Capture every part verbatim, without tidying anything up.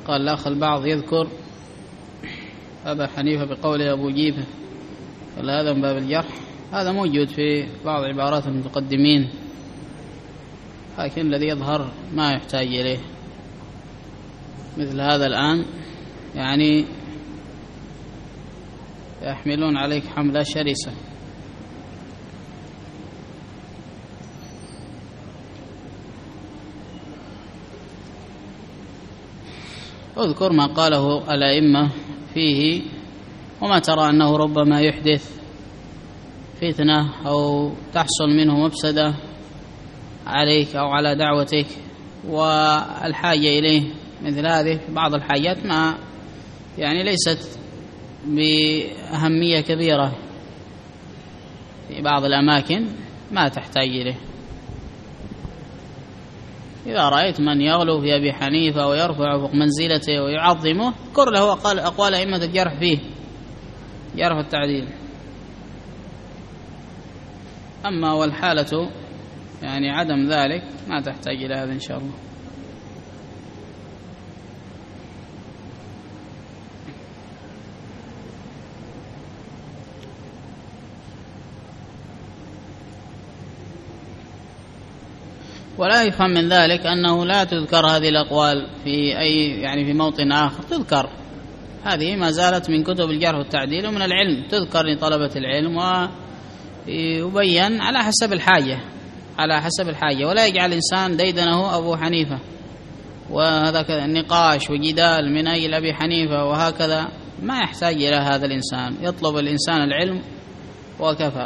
قال الأخ البعض يذكر أبا حنيفة بقوله أبو جيفة، قال هذا من باب الجرح. هذا موجود في بعض عبارات المتقدمين، لكن الذي يظهر ما يحتاج إليه. مثل هذا الآن يعني يحملون عليك حملة شرسة. اذكر ما قاله الأئمة فيه، وما ترى أنه ربما يحدث فتنة أو تحصل منه مفسدة عليك أو على دعوتك والحاجة إليه. مثل هذه بعض الحاجات ما يعني ليست بأهمية كبيرة في بعض الأماكن ما تحتاج إليه. إذا رأيت من يغلو في أبي حنيفة ويرفع فوق منزلته ويعظمه اذكر له أقوال أئمة الجرح فيه، جرح التعديل. أما والحالة يعني عدم ذلك ما تحتاج إلى هذا إن شاء الله. ولا يفهم من ذلك أنه لا تذكر هذه الأقوال في أي يعني في موطن آخر. تذكر، هذه ما زالت من كتب الجرح والتعديل ومن العلم، تذكر لطلبة العلم ويبين على حسب الحاجة، على حسب الحاجة. ولا يجعل الإنسان ديدنه أبو حنيفة وهذا نقاش وجدال من أجل أبي حنيفة وهكذا، ما يحتاج إلى هذا الإنسان. يطلب الإنسان العلم وكفى.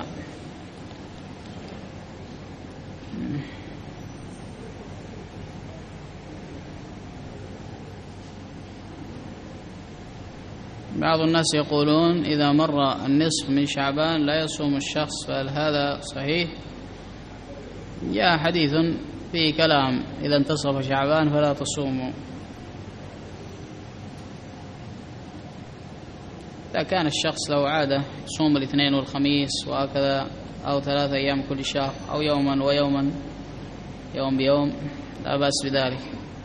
بعض الناس يقولون إذا مر النصف من شعبان لا يصوم الشخص، فهل هذا صحيح؟ جاء حديث فيه كلام إذا انتصف شعبان فلا تصوموا. إذا كان الشخص لو عادة يصوم الاثنين والخميس وهكذا أو ثلاثة أيام كل شهر أو يوما ويوما يوم بيوم لا بأس بذلك.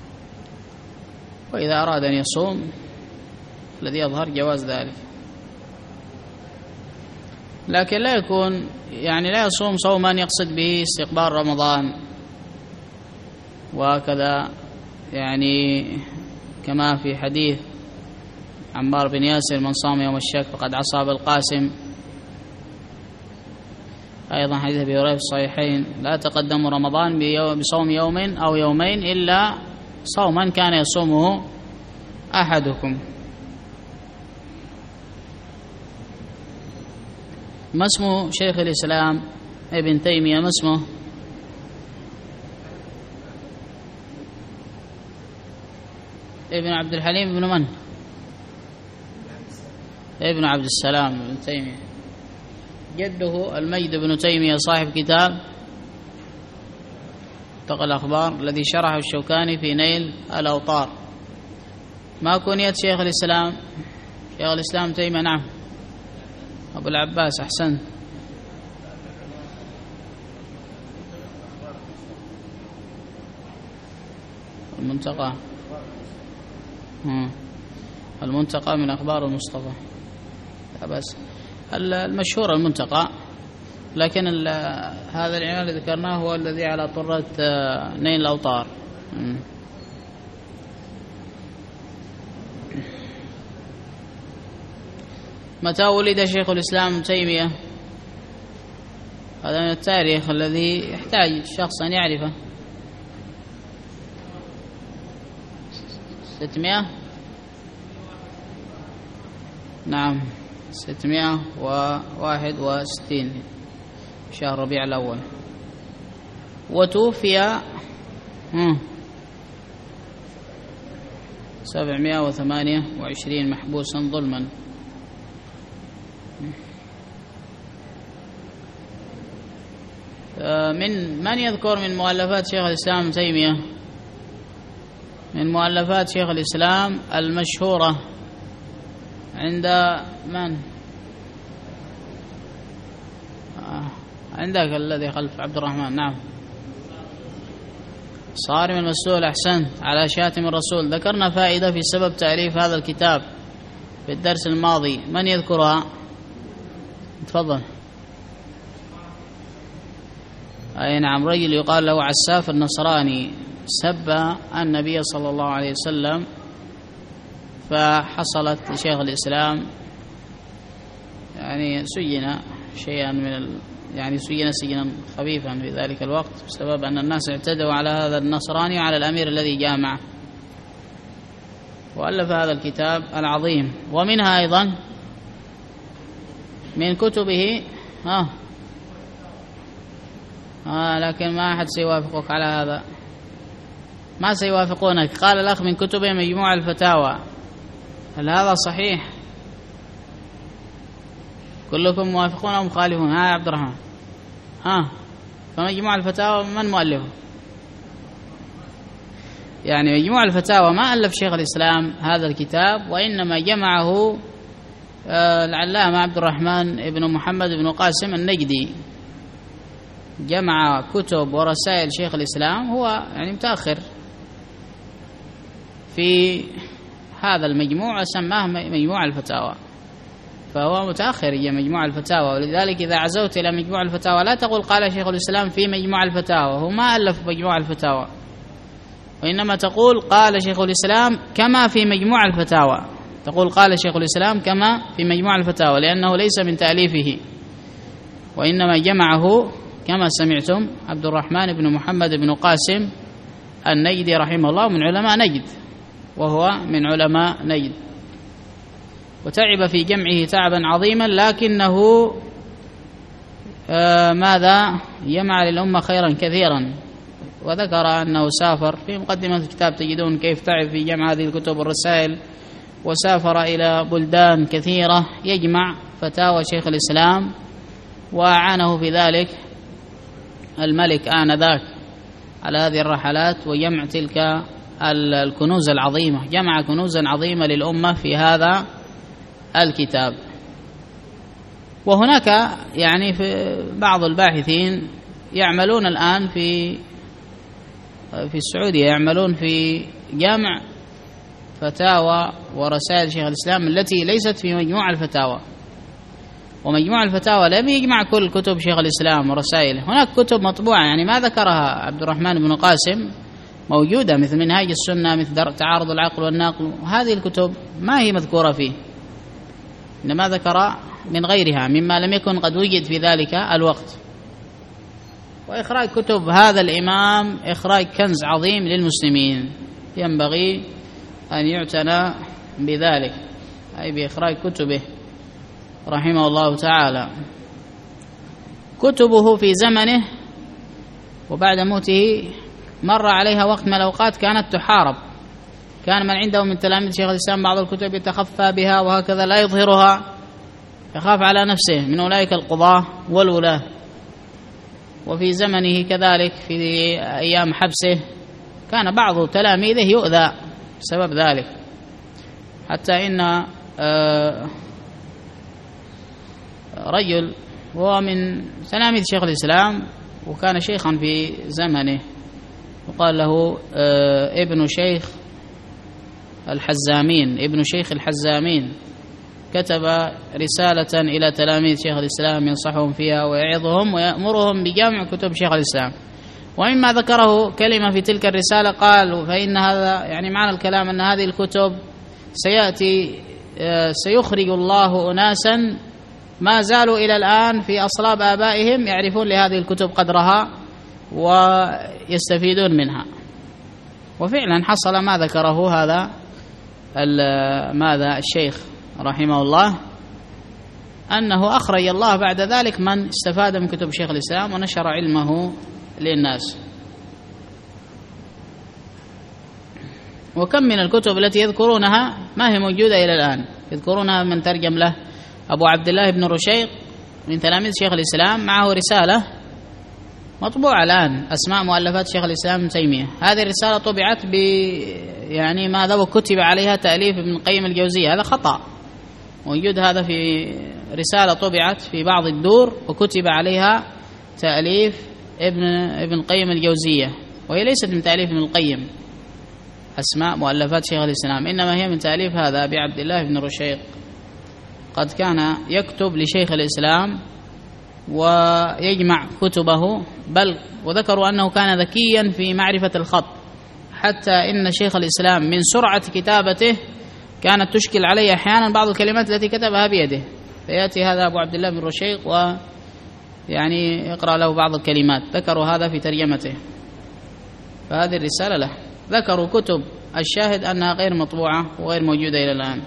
وإذا أراد أن يصوم الذي يظهر جواز ذلك، لكن لا يكون يعني لا يصوم صوما يقصد به استقبال رمضان وهكذا، يعني كما في حديث عمار بن ياسر من صام يوم الشك فقد عصى بالقاسم. أيضا حديث أبي هريرة في الصحيحين لا تقدموا رمضان بصوم يوم أو يومين إلا صوما كان يصومه أحدكم. ما اسمه شيخ الإسلام ابن تيمية؟ ما اسمه؟ ابن عبد الحليم ابن من؟ ابن عبد السلام ابن تيمية. جده المجد بن تيمية صاحب كتاب تقى الأخبار الذي شرحه الشوكاني في نيل الأوطار. ما كنية شيخ الإسلام؟ شيخ الإسلام تيمية. نعم أبو العباس، أحسن. المنتقى، المنتقى من أخبار المصطفى. لا بس المشهور المنتقى، لكن هذا العنوان الذي ذكرناه هو الذي على طرة نيل الأوطار. متى ولد شيخ الإسلام ابن تيمية؟ هذا من التاريخ الذي يحتاج الشخص أن يعرفه. ستمائة، نعم ستمائة وواحد وستين شهر ربيع الأول. وتوفي سبعمائة وثمانية وعشرين محبوسا ظلما. من من يذكر من مؤلفات شيخ الإسلام ابن تيمية؟ من مؤلفات شيخ الإسلام المشهورة عند من؟ آه. عندك الذي خلف عبد الرحمن. نعم صارم المسلول. أحسنت، على شاتم الرسول. ذكرنا فائدة في سبب تأليف هذا الكتاب في الدرس الماضي، من يذكرها؟ تفضل. أي نعم، رجل يقال له عساف النصراني سب النبي صلى الله عليه وسلم، فحصلت لشيخ الإسلام يعني سجن شيئا من ال يعني سجن سجنا خفيفا في ذلك الوقت بسبب أن الناس اعتدوا على هذا النصراني وعلى الأمير الذي جامعه، وألف هذا الكتاب العظيم. ومنها أيضا من كتبه ها آه لكن ما أحد سيوافقك على هذا، ما سيوافقونك. قال الأخ من كتبه مجموع الفتاوى، هل هذا صحيح؟ كلكم موافقون أو مخالفون؟ ها يا عبد الرحمن، ها فمجموع الفتاوى من مؤلفه؟ يعني مجموع الفتاوى ما ألف شيخ الإسلام هذا الكتاب، وإنما جمعه العلامة عبد الرحمن ابن محمد بن قاسم النجدي، جمع كتب ورسائل شيخ الإسلام، هو يعني متأخر في هذا المجموع وسماه مجموع الفتاوى، فهو متأخر يا مجموع الفتاوى. ولذلك إذا عزوت إلى مجموع الفتاوى لا تقول قال شيخ الإسلام في مجموع الفتاوى، هو ما ألف مجموع الفتاوى، وإنما تقول قال شيخ الإسلام كما في مجموع الفتاوى، تقول قال شيخ الإسلام كما في مجموع الفتاوى، لأنه ليس من تأليفه، وإنما جمعه كما سمعتم عبد الرحمن بن محمد بن قاسم النجدي رحمه الله، من علماء نجد، وهو من علماء نجد، وتعب في جمعه تعبا عظيما، لكنه آه ماذا جمع للأمة خيرا كثيرا. وذكر أنه سافر في مقدمة الكتاب، تجدون كيف تعب في جمع هذه الكتب والرسائل، وسافر إلى بلدان كثيرة يجمع فتاوى شيخ الإسلام، وأعانه في ذلك الملك آنذاك على هذه الرحلات وجمع تلك الكنوز العظيمة، جمع كنوزا عظيمة للأمة في هذا الكتاب. وهناك يعني في بعض الباحثين يعملون الآن في في السعودية، يعملون في جمع فتاوى ورسائل شيخ الإسلام التي ليست في مجموع الفتاوى، ومجموع الفتاوى لم يجمع كل كتب شيخ الإسلام ورسائله، هناك كتب مطبوعة يعني ما ذكرها عبد الرحمن بن قاسم موجودة، مثل منهاج السنة، مثل تعارض العقل والنقل، هذه الكتب ما هي مذكورة فيه، إنما ذكر من غيرها مما لم يكن قد وجد في ذلك الوقت. وإخراج كتب هذا الإمام إخراج كنز عظيم للمسلمين، ينبغي أن يعتنى بذلك، أي بإخراج كتبه رحمه الله تعالى. كتبه في زمنه وبعد موته مر عليها وقت من الأوقات كانت تحارب، كان من عنده من تلاميذ شيخ الإسلام بعض الكتب يتخفى بها وهكذا لا يظهرها، يخاف على نفسه من أولئك القضاة والولاة. وفي زمنه كذلك في أيام حبسه كان بعض تلاميذه يؤذى بسبب ذلك، حتى إن رجل هو من تلاميذ شيخ الإسلام وكان شيخا في زمنه، وقال له ابن شيخ الحزامين، ابن شيخ الحزامين، كتب رسالة إلى تلاميذ شيخ الإسلام ينصحهم فيها ويعظهم ويأمرهم بجمع كتب شيخ الإسلام. ومما ذكره كلمة في تلك الرسالة قال فإن هذا يعني معنى الكلام أن هذه الكتب سيأتي سيخرج الله أناسا ما زالوا إلى الآن في أصلاب آبائهم يعرفون لهذه الكتب قدرها ويستفيدون منها. وفعلا حصل ما ذكره هذا ماذا الشيخ رحمه الله، أنه أخرج الله بعد ذلك من استفاد من كتب شيخ الإسلام ونشر علمه للناس. وكم من الكتب التي يذكرونها ما هي موجودة إلى الآن، يذكرونها من ترجم له أبو عبد الله بن رشيق من تلاميذ شيخ الإسلام، معه رسالة مطبوعة الآن أسماء مؤلفات شيخ الإسلام ابن تيمية. هذه الرسالة طبعت ب يعني ماذا وكتب عليها تأليف ابن القيم الجوزية، هذا خطأ موجود، هذا في رسالة طبعت في بعض الدور وكتب عليها تأليف ابن ابن القيم الجوزية، وهي ليست من تأليف ابن القيم أسماء مؤلفات شيخ الإسلام، إنما هي من تأليف هذا أبي عبد الله بن رشيق، قد كان يكتب لشيخ الإسلام ويجمع كتبه، بل وذكروا أنه كان ذكيا في معرفة الخط، حتى إن شيخ الإسلام من سرعة كتابته كانت تشكل عليه أحيانا بعض الكلمات التي كتبها بيده، فيأتي هذا أبو عبد الله بن رشيق ويعني يقرأ له بعض الكلمات، ذكروا هذا في ترجمته، فهذه الرسالة له. ذكروا كتب الشاهد أنها غير مطبوعة وغير موجودة إلى الآن.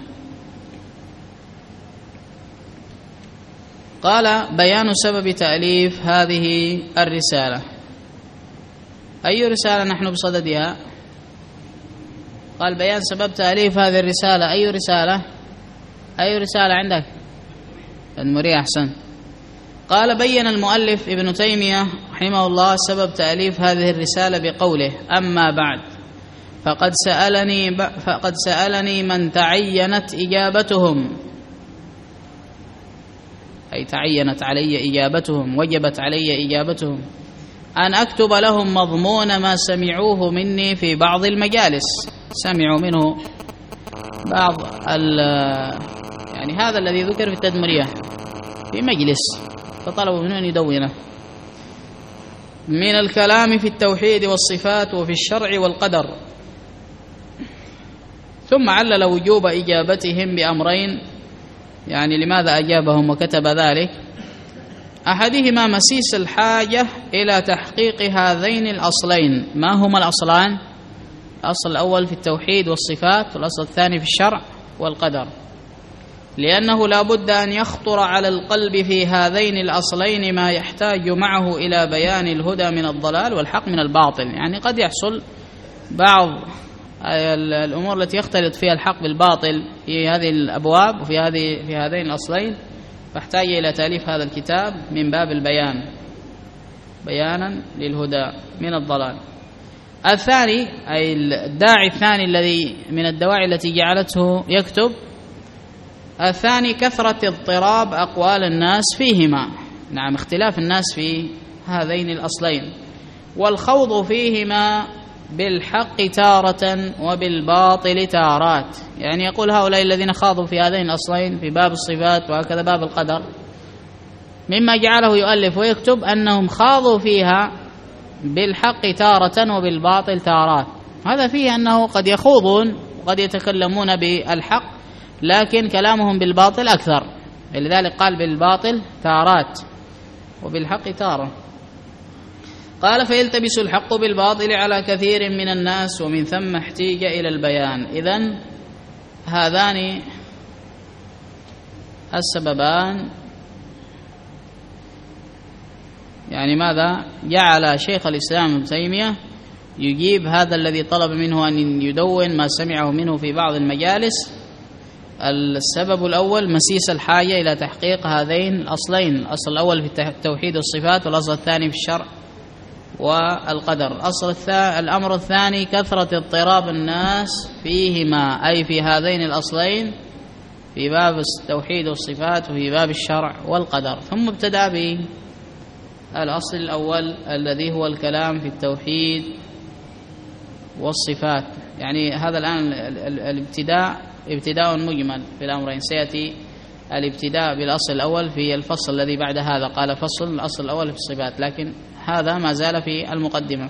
قال: بيان سبب تأليف هذه الرسالة. أي رسالة نحن بصددها؟ قال: بيان سبب تأليف هذه الرسالة. أي رسالة؟ أي رسالة عندك؟ المرية أحسن. قال: بين المؤلف ابن تيمية رحمه الله سبب تأليف هذه الرسالة بقوله: أما بعد فقد سألني فقد سألني من تعينت إجابتهم، أي تعينت علي إجابتهم، وجبت علي إجابتهم، أن أكتب لهم مضمون ما سمعوه مني في بعض المجالس. سمعوا منه بعض يعني هذا الذي ذكر في التدمرية في مجلس، فطلبوا منه أن يدونه من الكلام في التوحيد والصفات وفي الشرع والقدر. ثم علل وجوب إجابتهم بأمرين، يعني لماذا أجابهم وكتب ذلك؟ أحدهما مسيس الحاجة إلى تحقيق هذين الأصلين. ما هما الأصلان؟ الأصل الأول في التوحيد والصفات، والأصل الثاني في الشرع والقدر، لأنه لا بد أن يخطر على القلب في هذين الأصلين ما يحتاج معه إلى بيان الهدى من الضلال والحق من الباطل. يعني قد يحصل بعض الأمور التي يختلط فيها الحق بالباطل في هذه الأبواب وفي هذه في هذين الأصلين، فاحتاج إلى تأليف هذا الكتاب من باب البيان، بيانا للهدى من الضلال. الثاني أي الداعي الثاني الذي من الدواعي التي جعلته يكتب، الثاني كثرة اضطراب أقوال الناس فيهما، نعم اختلاف الناس في هذين الأصلين، والخوض فيهما بالحق تارة وبالباطل تارات. يعني يقول هؤلاء الذين خاضوا في هذين الأصلين في باب الصفات وهكذا باب القدر، مما جعله يؤلف ويكتب أنهم خاضوا فيها بالحق تارة وبالباطل تارات. هذا فيه أنه قد يخوضون وقد يتكلمون بالحق، لكن كلامهم بالباطل أكثر، لذلك قال بالباطل تارات وبالحق تارة. قال: فيلتبس الحق بالباطل على كثير من الناس، ومن ثم احتيج إلى البيان. إذن هذان السببان، يعني ماذا جعل شيخ الإسلام ابن تيمية يجيب هذا الذي طلب منه أن يدون ما سمعه منه في بعض المجالس. السبب الأول مسيس الحاجة إلى تحقيق هذين الأصلين، الأصل الأول في التوحيد والصفات، والأصل الثاني في الشرع والقدر. الأصل الثاني الأمر الثاني كثرة اضطراب الناس فيهما، أي في هذين الأصلين، في باب التوحيد والصفات وفي باب الشرع والقدر. ثم ابتدأ بالأصل الأول الذي هو الكلام في التوحيد والصفات. يعني هذا الآن الابتداء ابتداء مجمل في الأمرين، سيأتي الابتداء بالأصل الأول في الفصل الذي بعد هذا، قال فصل الأصل الأول في الصفات، لكن هذا ما زال في المقدمة.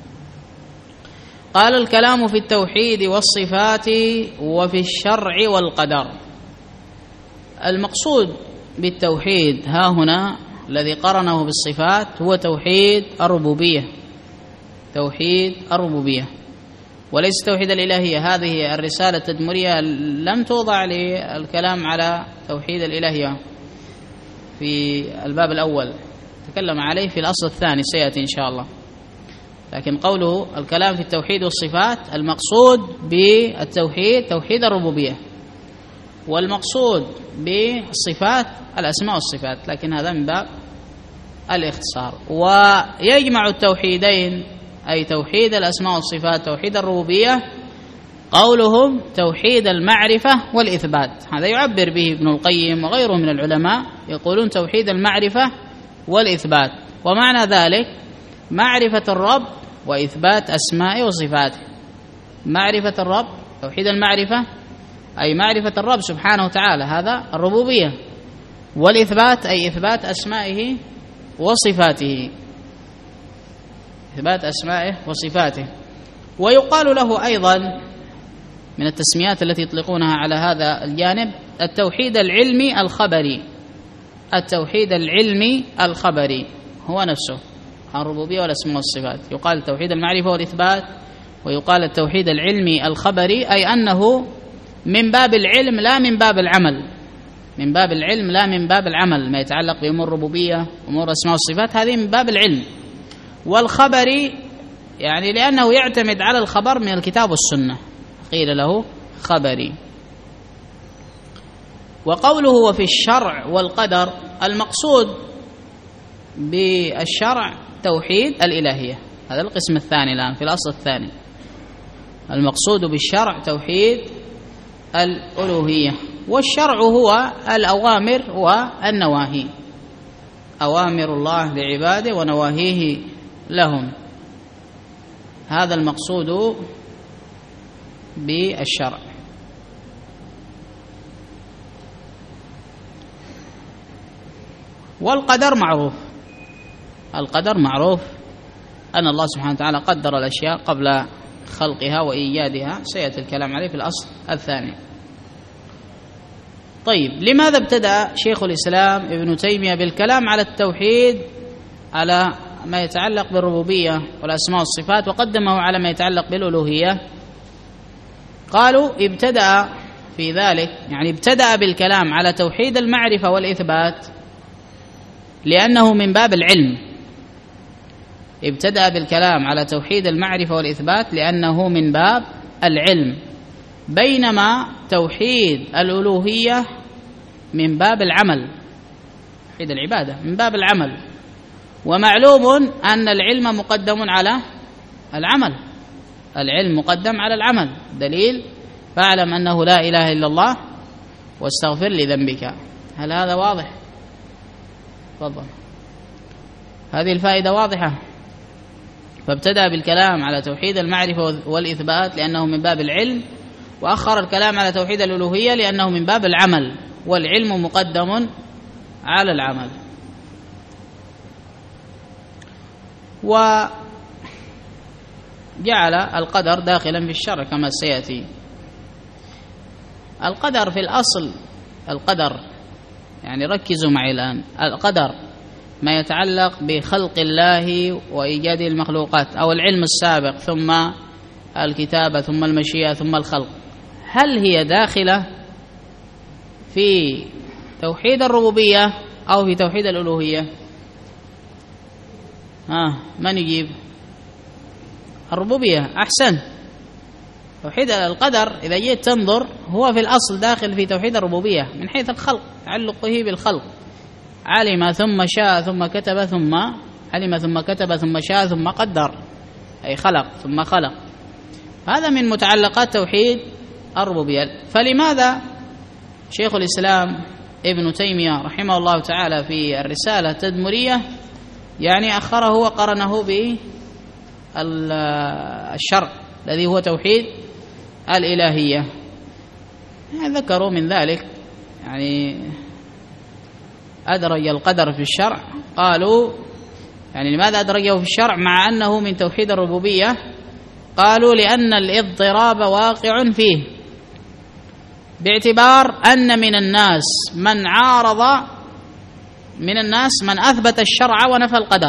قال: الكلام في التوحيد والصفات وفي الشرع والقدر. المقصود بالتوحيد ها هنا الذي قرنه بالصفات هو توحيد الربوبية، توحيد الربوبية، وليس توحيد الإلهية. هذه الرسالة التدمرية لم توضع للكلام على توحيد الإلهية في الباب الأول، تكلم عليه في الأصل الثاني سيأتي إن شاء الله. لكن قوله الكلام في التوحيد والصفات، المقصود بالتوحيد توحيد الربوبية، والمقصود بالصفات الأسماء والصفات، لكن هذا من باب الاختصار. ويجمع التوحيدين أي توحيد الأسماء والصفات توحيد الربوبية قولهم توحيد المعرفة والإثبات. هذا يعبر به ابن القيم وغيره من العلماء، يقولون توحيد المعرفة والإثبات. ومعنى ذلك معرفة الرب وإثبات أسمائه وصفاته. معرفة الرب، توحيد المعرفة أي معرفة الرب سبحانه وتعالى، هذا الربوبية. والإثبات أي إثبات أسمائه وصفاته، إثبات أسمائه وصفاته. ويقال له أيضا من التسميات التي يطلقونها على هذا الجانب التوحيد العلمي الخبري. التوحيد العلمي الخبري هو نفسه الربوبية والأسماء والصفات. يقال توحيد المعرفة والإثبات، ويقال التوحيد العلمي الخبري، أي أنه من باب العلم لا من باب العمل، من باب العلم لا من باب العمل. ما يتعلق بأمور الربوبية أمور الأسماء والصفات هذه من باب العلم. والخبري يعني لأنه يعتمد على الخبر من الكتاب والسنة قيل له خبري. وقوله وفي الشرع والقدر، المقصود بالشرع توحيد الإلهية، هذا القسم الثاني الآن في الأصل الثاني. المقصود بالشرع توحيد الألوهية. والشرع هو الأوامر والنواهي، أوامر الله لعباده ونواهيه لهم، هذا المقصود بالشرع. والقدر معروف، القدر معروف أن الله سبحانه وتعالى قدر الأشياء قبل خلقها وإيجادها، سيأتي الكلام عليه في الأصل الثاني. طيب، لماذا ابتدأ شيخ الإسلام ابن تيمية بالكلام على التوحيد على ما يتعلق بالربوبية والأسماء والصفات وقدمه على ما يتعلق بالألوهية؟ قالوا ابتدأ في ذلك، يعني ابتدأ بالكلام على توحيد المعرفة والإثبات لأنه من باب العلم. ابتدأ بالكلام على توحيد المعرفة والإثبات لأنه من باب العلم، بينما توحيد الألوهية من باب العمل، توحيد العبادة من باب العمل. ومعلوم أن العلم مقدم على العمل، العلم مقدم على العمل، دليل فاعلم أنه لا إله إلا الله واستغفر لذنبك. هل هذا واضح؟ تفضل. هذه الفائدة واضحة. فابتدأ بالكلام على توحيد المعرفة والإثبات لأنه من باب العلم، وأخر الكلام على توحيد الألوهية لأنه من باب العمل، والعلم مقدم على العمل. وجعل القدر داخلا في الشرع كما سيأتي. القدر في الأصل، القدر يعني ركزوا معي الآن، القدر ما يتعلق بخلق الله وإيجاد المخلوقات أو العلم السابق ثم الكتابة ثم المشيئة ثم الخلق، هل هي داخلة في توحيد الربوبية أو في توحيد الألوهية؟ ها من يجيب؟ الربوبية. أحسن. توحيد القدر إذا جيت تنظر هو في الأصل داخل في توحيد الربوبية من حيث الخلق، تعلقه بالخلق. علم ثم شاء ثم كتب ثم علم ثم كتب ثم شاء ثم قدر، أي خلق ثم خلق. هذا من متعلقات توحيد الربوبية. فلماذا شيخ الإسلام ابن تيمية رحمه الله تعالى في الرسالة التدمرية يعني أخره وقرنه بالشرع الذي هو توحيد الإلهية؟ يعني ذكروا من ذلك يعني أدرج القدر في الشرع، قالوا يعني لماذا أدرجه في الشرع مع أنه من توحيد الربوبية؟ قالوا لأن الاضطراب واقع فيه، باعتبار أن من الناس من عارض، من الناس من أثبت الشرع ونفى القدر،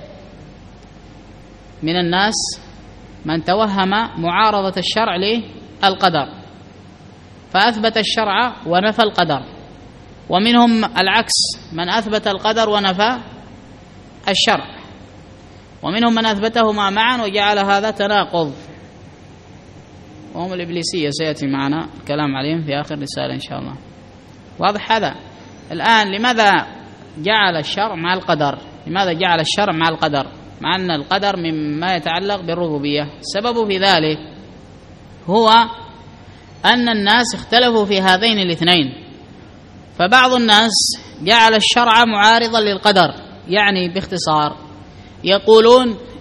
من الناس من توهم معارضة الشرع للقدر فأثبت الشرع ونفى القدر، ومنهم العكس من أثبت القدر ونفى الشرع، ومنهم من أثبتهما معا وجعل هذا تناقض، وهم الإبليسية سيأتي معنا الكلام عليهم في آخر رسالة إن شاء الله. واضح هذا؟ الآن لماذا جعل الشرع مع القدر؟ لماذا جعل الشرع مع القدر مع أن القدر مما يتعلق بالربوبية؟ السبب في ذلك هو أن الناس اختلفوا في هذين الاثنين، فبعض الناس جعل الشرع معارضا للقدر، يعني باختصار يقولون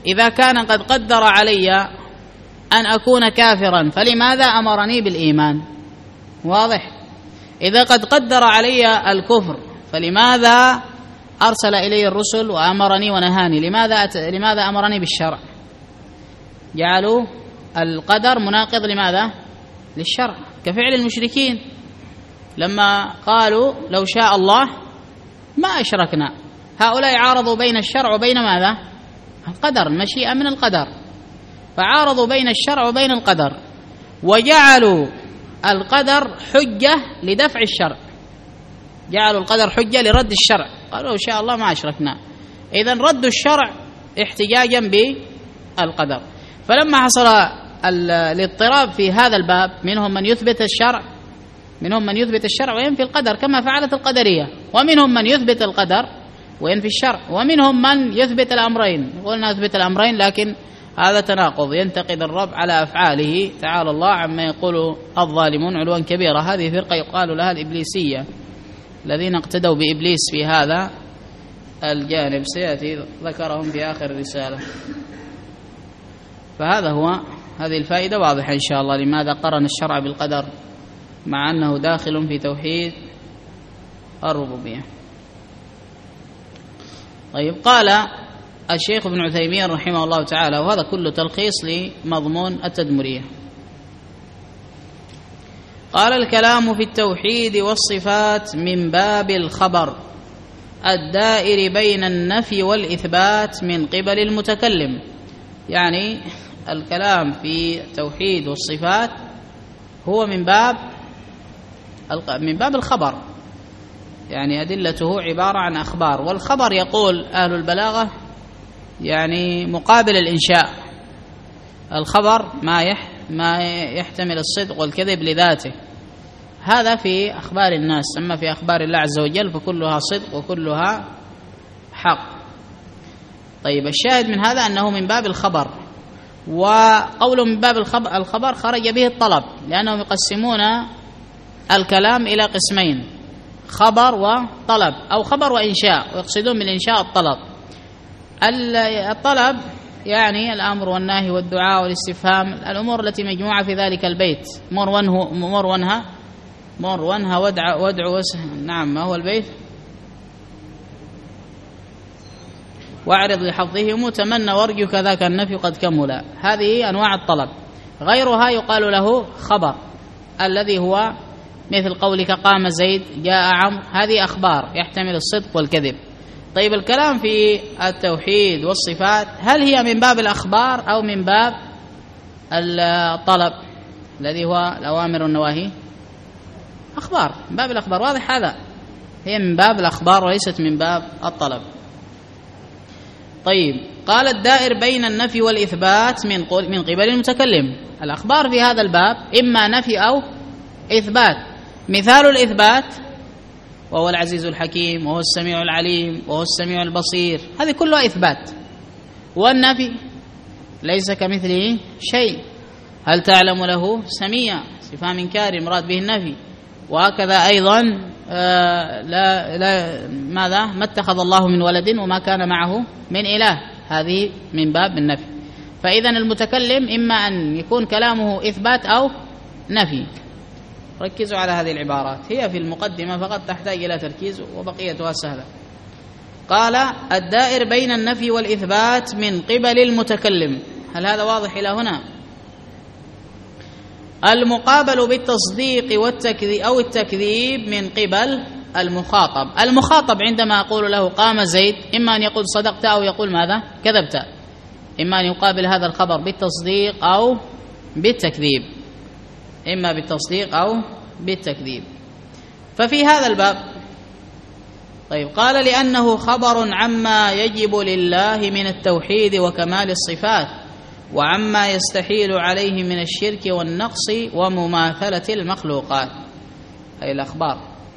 إذا كان قد قدر علي أن أكون كافرا فلماذا أمرني بالإيمان؟ واضح؟ إذا قد قدر علي الكفر فلماذا أرسل إلي الرسل وأمرني ونهاني؟ لماذا أت... لماذا أمرني بالشرع؟ جعلوا القدر مناقض لماذا؟ للشرع، كفعل المشركين لما قالوا لو شاء الله ما أشركنا. هؤلاء عارضوا بين الشرع وبين ماذا؟ القدر، المشيئة من القدر، فعارضوا بين الشرع وبين القدر وجعلوا القدر حجة لدفع الشرع، جعلوا القدر حجة لرد الشرع، قالوا لو شاء الله ما أشركنا. إذن ردوا الشرع احتجاجا بالقدر. فلما حصل الاضطراب في هذا الباب منهم من يثبت الشرع منهم من يثبت الشرع وينفي القدر كما فعلت القدرية، ومنهم من يثبت القدر وينفي الشرع، ومنهم من يثبت الأمرين. قلنا يثبت الأمرين لكن هذا تناقض، ينتقد الرب على أفعاله تعالى الله عما يقول الظالمون علوا كبيرا. هذه فرقة يقال لها الإبليسية، الذين اقتدوا بإبليس في هذا الجانب، سيأتي ذكرهم في آخر الرسالة. فهذا هو هذه الفائدة واضحة إن شاء الله لماذا قرن الشرع بالقدر مع أنه داخل في توحيد الربوبية. طيب، قال الشيخ ابن عثيمين رحمه الله تعالى، وهذا كله تلخيص لمضمون التدمرية، قال: الكلام في التوحيد والصفات من باب الخبر الدائر بين النفي والإثبات من قبل المتكلم. يعني الكلام في التوحيد والصفات هو من باب من باب الخبر، يعني أدلته عبارة عن أخبار. والخبر يقول أهل البلاغة يعني مقابل الإنشاء. الخبر ما يح ما يحتمل الصدق والكذب لذاته، هذا في أخبار الناس. أما في أخبار الله عز وجل فكلها صدق وكلها حق. طيب، الشاهد من هذا أنه من باب الخبر، وقوله من باب الخبر خرج به الطلب، لأنهم يقسمون الكلام إلى قسمين: خبر وطلب، أو خبر وإنشاء، ويقصدون بالإنشاء الطلب. الطلب يعني الأمر والنهي والدعاء والاستفهام، الأمور التي مجموعة في ذلك البيت: مر وانه مر وانها مر وانها وادع وادعو. نعم، ما هو البيت؟ واعرض لحظه متمنى وارجو كذاك النفي قد كمل. هذه أنواع الطلب. غيرها يقال له خبر، الذي هو مثل قولك قام زيد جاء عمرو، هذه أخبار يحتمل الصدق والكذب. طيب، الكلام في التوحيد والصفات هل هي من باب الأخبار أو من باب الطلب الذي هو الأوامر والنواهي؟ أخبار، من باب الأخبار. واضح هذا؟ هي من باب الأخبار وليست من باب الطلب. طيب، قال: الدائر بين النفي والإثبات من من قبل المتكلم. الأخبار في هذا الباب إما نفي أو إثبات. مثال الإثبات وهو العزيز الحكيم، وهو السميع العليم، وهو السميع البصير، هذه كلها إثبات. والنفي ليس كمثله شيء، هل تعلم له سميع، استفهام إنكاري مراد به النفي. وهكذا أيضا آه لا لا ماذا ما اتخذ الله من ولد وما كان معه من إله، هذه من باب النفي. فإذا المتكلم إما أن يكون كلامه إثبات أو نفي. ركزوا على هذه العبارات، هي في المقدمة فقط تحتاج إلى تركيز وبقيتها سهلة. قال: الدائر بين النفي والإثبات من قبل المتكلم. هل هذا واضح إلى هنا؟ المقابل بالتصديق والتكذيب أو التكذيب من قبل المخاطب. المخاطب عندما أقول له قام زيد إما أن يقول صدقت أو يقول ماذا؟ كذبت. إما أن يقابل هذا الخبر بالتصديق أو بالتكذيب، إما بالتصديق أو بالتكذيب. ففي هذا الباب طيب قال: لأنه خبر عما يجب لله من التوحيد وكمال الصفات، وعما يستحيل عليه من الشرك والنقص ومماثلة المخلوقات، أي الأخبار.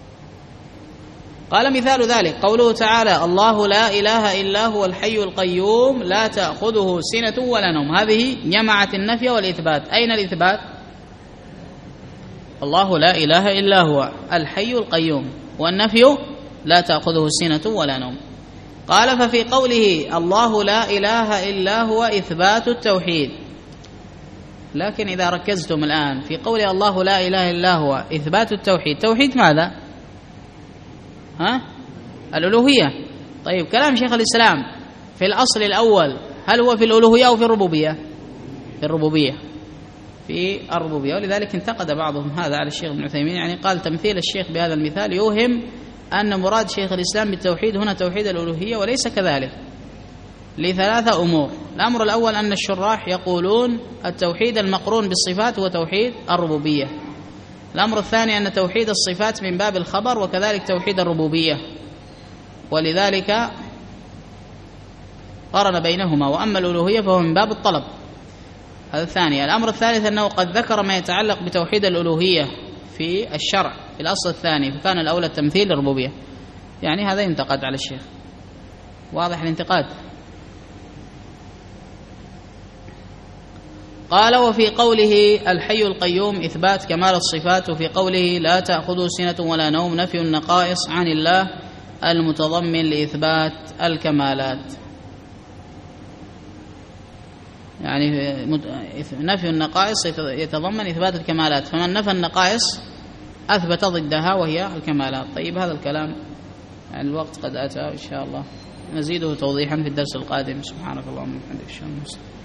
قال: مثال ذلك قوله تعالى: الله لا إله إلا هو الحي القيوم لا تأخذه سنة ولا نوم. هذه جمعت النفي والإثبات. أين الإثبات؟ الله لا إله إلا هو الحي القيوم، والنفي لا تأخذه سنة ولا نوم. قال ففي قوله الله لا إله إلا هو إثبات التوحيد. لكن إذا ركزتم الآن في قوله الله لا إله إلا هو إثبات التوحيد، توحيد ماذا؟ ها؟ الألوهية. طيب كلام شيخ الإسلام في الأصل الأول هل هو في الألوهية أو في الربوبية؟ في الربوبية، في الربوبية. ولذلك انتقد بعضهم هذا على الشيخ ابن عثيمين، يعني قال تمثيل الشيخ بهذا المثال يوهم أن مراد شيخ الإسلام بالتوحيد هنا توحيد الألوهية، وليس كذلك لثلاثة أمور. الأمر الأول أن الشراح يقولون التوحيد المقرون بالصفات هو توحيد الربوبية. الأمر الثاني أن توحيد الصفات من باب الخبر وكذلك توحيد الربوبية، ولذلك قارن بينهما، وأما الألوهية فهو من باب الطلب. هذا الثاني. الأمر الثالث أنه قد ذكر ما يتعلق بتوحيد الألوهية في الشرع في الأصل الثاني، فكان الأولى التمثيل للربوبية. يعني هذا ينتقد على الشيخ، واضح الانتقاد. قال وفي قوله الحي القيوم إثبات كمال الصفات، وفي قوله لا تأخذه سنة ولا نوم نفي النقائص عن الله المتضمن لإثبات الكمالات. يعني نفي النقائص يتضمن إثبات الكمالات، فمن نفى النقائص أثبت ضدها وهي الكمالات. طيب هذا الكلام يعني الوقت قد أتى، إن شاء الله نزيده توضيحا في الدرس القادم. سبحانك اللهم وبحمدك.